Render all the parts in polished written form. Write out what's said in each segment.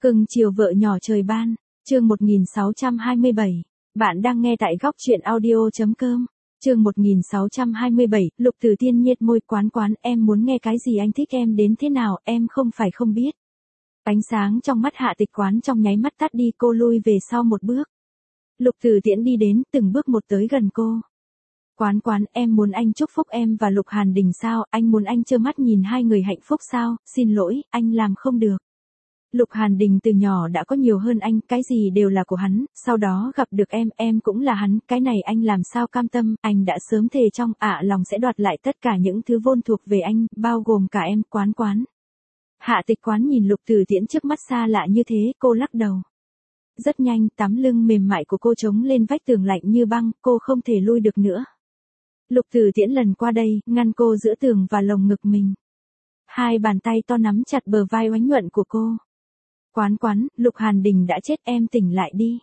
Cưng chiều vợ nhỏ trời ban, chương 1627. Bạn đang nghe tại góc truyện audio.com. Chương 1627, Lục Tử Tiên nhiệt môi quán quán, em muốn nghe cái gì anh thích em đến thế nào, em không phải không biết. Ánh sáng trong mắt Hạ Tịch Quán trong nháy mắt tắt đi, cô lui về sau một bước. Lục Tử Tiễn đi đến, từng bước một tới gần cô. Quán quán, em muốn anh chúc phúc em và Lục Hàn Đình sao, anh muốn anh trơ mắt nhìn hai người hạnh phúc sao, xin lỗi, anh làm không được. Lục Hàn Đình từ nhỏ đã có nhiều hơn anh, cái gì đều là của hắn, sau đó gặp được em cũng là hắn, cái này anh làm sao cam tâm, anh đã sớm thề trong lòng sẽ đoạt lại tất cả những thứ vốn thuộc về anh, bao gồm cả em, quán quán. Hạ Tịch Quán nhìn Lục Tử Tiễn trước mắt xa lạ như thế, cô lắc đầu. Rất nhanh, tấm lưng mềm mại của cô chống lên vách tường lạnh như băng, cô không thể lui được nữa. Lục Tử Tiễn lần qua đây, ngăn cô giữa tường và lồng ngực mình. Hai bàn tay to nắm chặt bờ vai oánh nhuận của cô. Quán quán, Lục Hàn Đình đã chết, em tỉnh lại đi.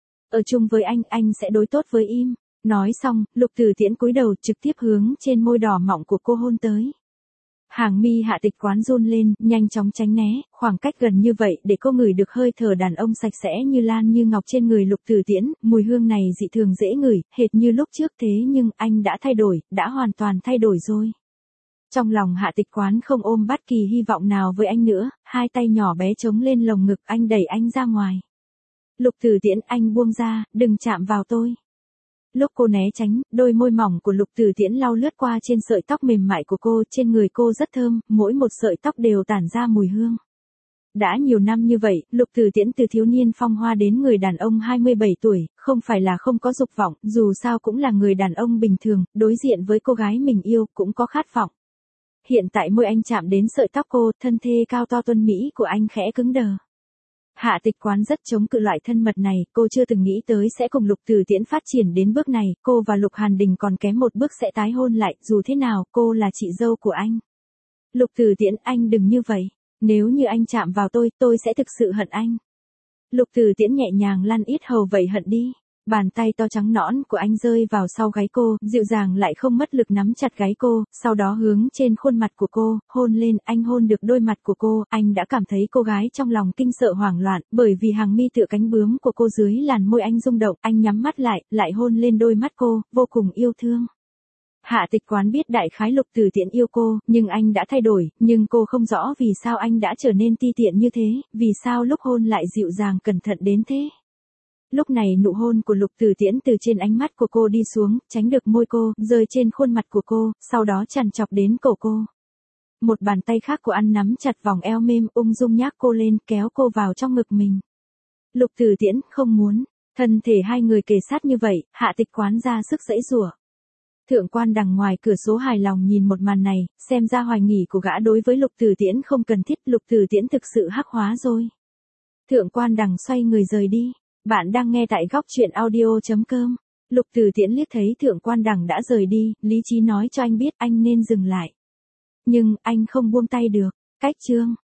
Ở chung với anh sẽ đối tốt với em. Nói xong, Lục Tử Tiễn cúi đầu trực tiếp hướng trên môi đỏ mọng của cô hôn tới. Hàng mi Hạ Tịch Quán run lên, nhanh chóng tránh né, khoảng cách gần như vậy để cô ngửi được hơi thở đàn ông sạch sẽ như lan như ngọc trên người Lục Tử Tiễn, mùi hương này dị thường dễ ngửi, hệt như lúc trước thế nhưng anh đã thay đổi, đã hoàn toàn thay đổi rồi. Trong lòng Hạ Tịch Quán không ôm bất kỳ hy vọng nào với anh nữa, hai tay nhỏ bé chống lên lồng ngực anh đẩy anh ra ngoài. Lục Tử Tiễn, anh buông ra, đừng chạm vào tôi. Lúc cô né tránh, đôi môi mỏng của Lục Tử Tiễn lau lướt qua trên sợi tóc mềm mại của cô, trên người cô rất thơm, mỗi một sợi tóc đều tản ra mùi hương. Đã nhiều năm như vậy, Lục Tử Tiễn từ thiếu niên phong hoa đến người đàn ông 27 tuổi, không phải là không có dục vọng, dù sao cũng là người đàn ông bình thường, đối diện với cô gái mình yêu, cũng có khát vọng. Hiện tại môi anh chạm đến sợi tóc cô, thân thê cao to tuấn mỹ của anh khẽ cứng đờ. Hạ Tịch Quán rất chống cự loại thân mật này, cô chưa từng nghĩ tới sẽ cùng Lục Tử Tiễn phát triển đến bước này, cô và Lục Hàn Đình còn kém một bước sẽ tái hôn lại, dù thế nào, cô là chị dâu của anh. Lục Tử Tiễn, anh đừng như vậy, nếu như anh chạm vào tôi sẽ thực sự hận anh. Lục Tử Tiễn nhẹ nhàng lăn ít hầu vậy hận đi. Bàn tay to trắng nõn của anh rơi vào sau gáy cô, dịu dàng lại không mất lực nắm chặt gáy cô, sau đó hướng trên khuôn mặt của cô, hôn lên, anh hôn được đôi mặt của cô, anh đã cảm thấy cô gái trong lòng kinh sợ hoảng loạn, bởi vì hàng mi tựa cánh bướm của cô dưới làn môi anh rung động, anh nhắm mắt lại hôn lên đôi mắt cô, vô cùng yêu thương. Hạ Tịch Quán biết đại khái Lục Tử Tiễn yêu cô, nhưng anh đã thay đổi, nhưng cô không rõ vì sao anh đã trở nên ti tiện như thế, vì sao lúc hôn lại dịu dàng cẩn thận đến thế. Lúc này nụ hôn của Lục Tử Tiễn từ trên ánh mắt của cô đi xuống, tránh được môi cô, rơi trên khuôn mặt của cô, sau đó chằn chọc đến cổ cô. Một bàn tay khác của anh nắm chặt vòng eo mềm, ung dung nhác cô lên, kéo cô vào trong ngực mình. Lục Tử Tiễn không muốn, thân thể hai người kề sát như vậy, Hạ Tịch Quán ra sức giãy giụa. Thượng Quan Đằng ngoài cửa sổ hài lòng nhìn một màn này, xem ra hoài nghi của gã đối với Lục Tử Tiễn không cần thiết, Lục Tử Tiễn thực sự hắc hóa rồi. Thượng Quan Đằng xoay người rời đi. Bạn đang nghe tại góc truyện audio.com. Lục Tử Tiễn liếc thấy Thượng Quan Đằng đã rời đi, lý trí nói cho anh biết anh nên dừng lại. Nhưng, anh không buông tay được. Cách chương.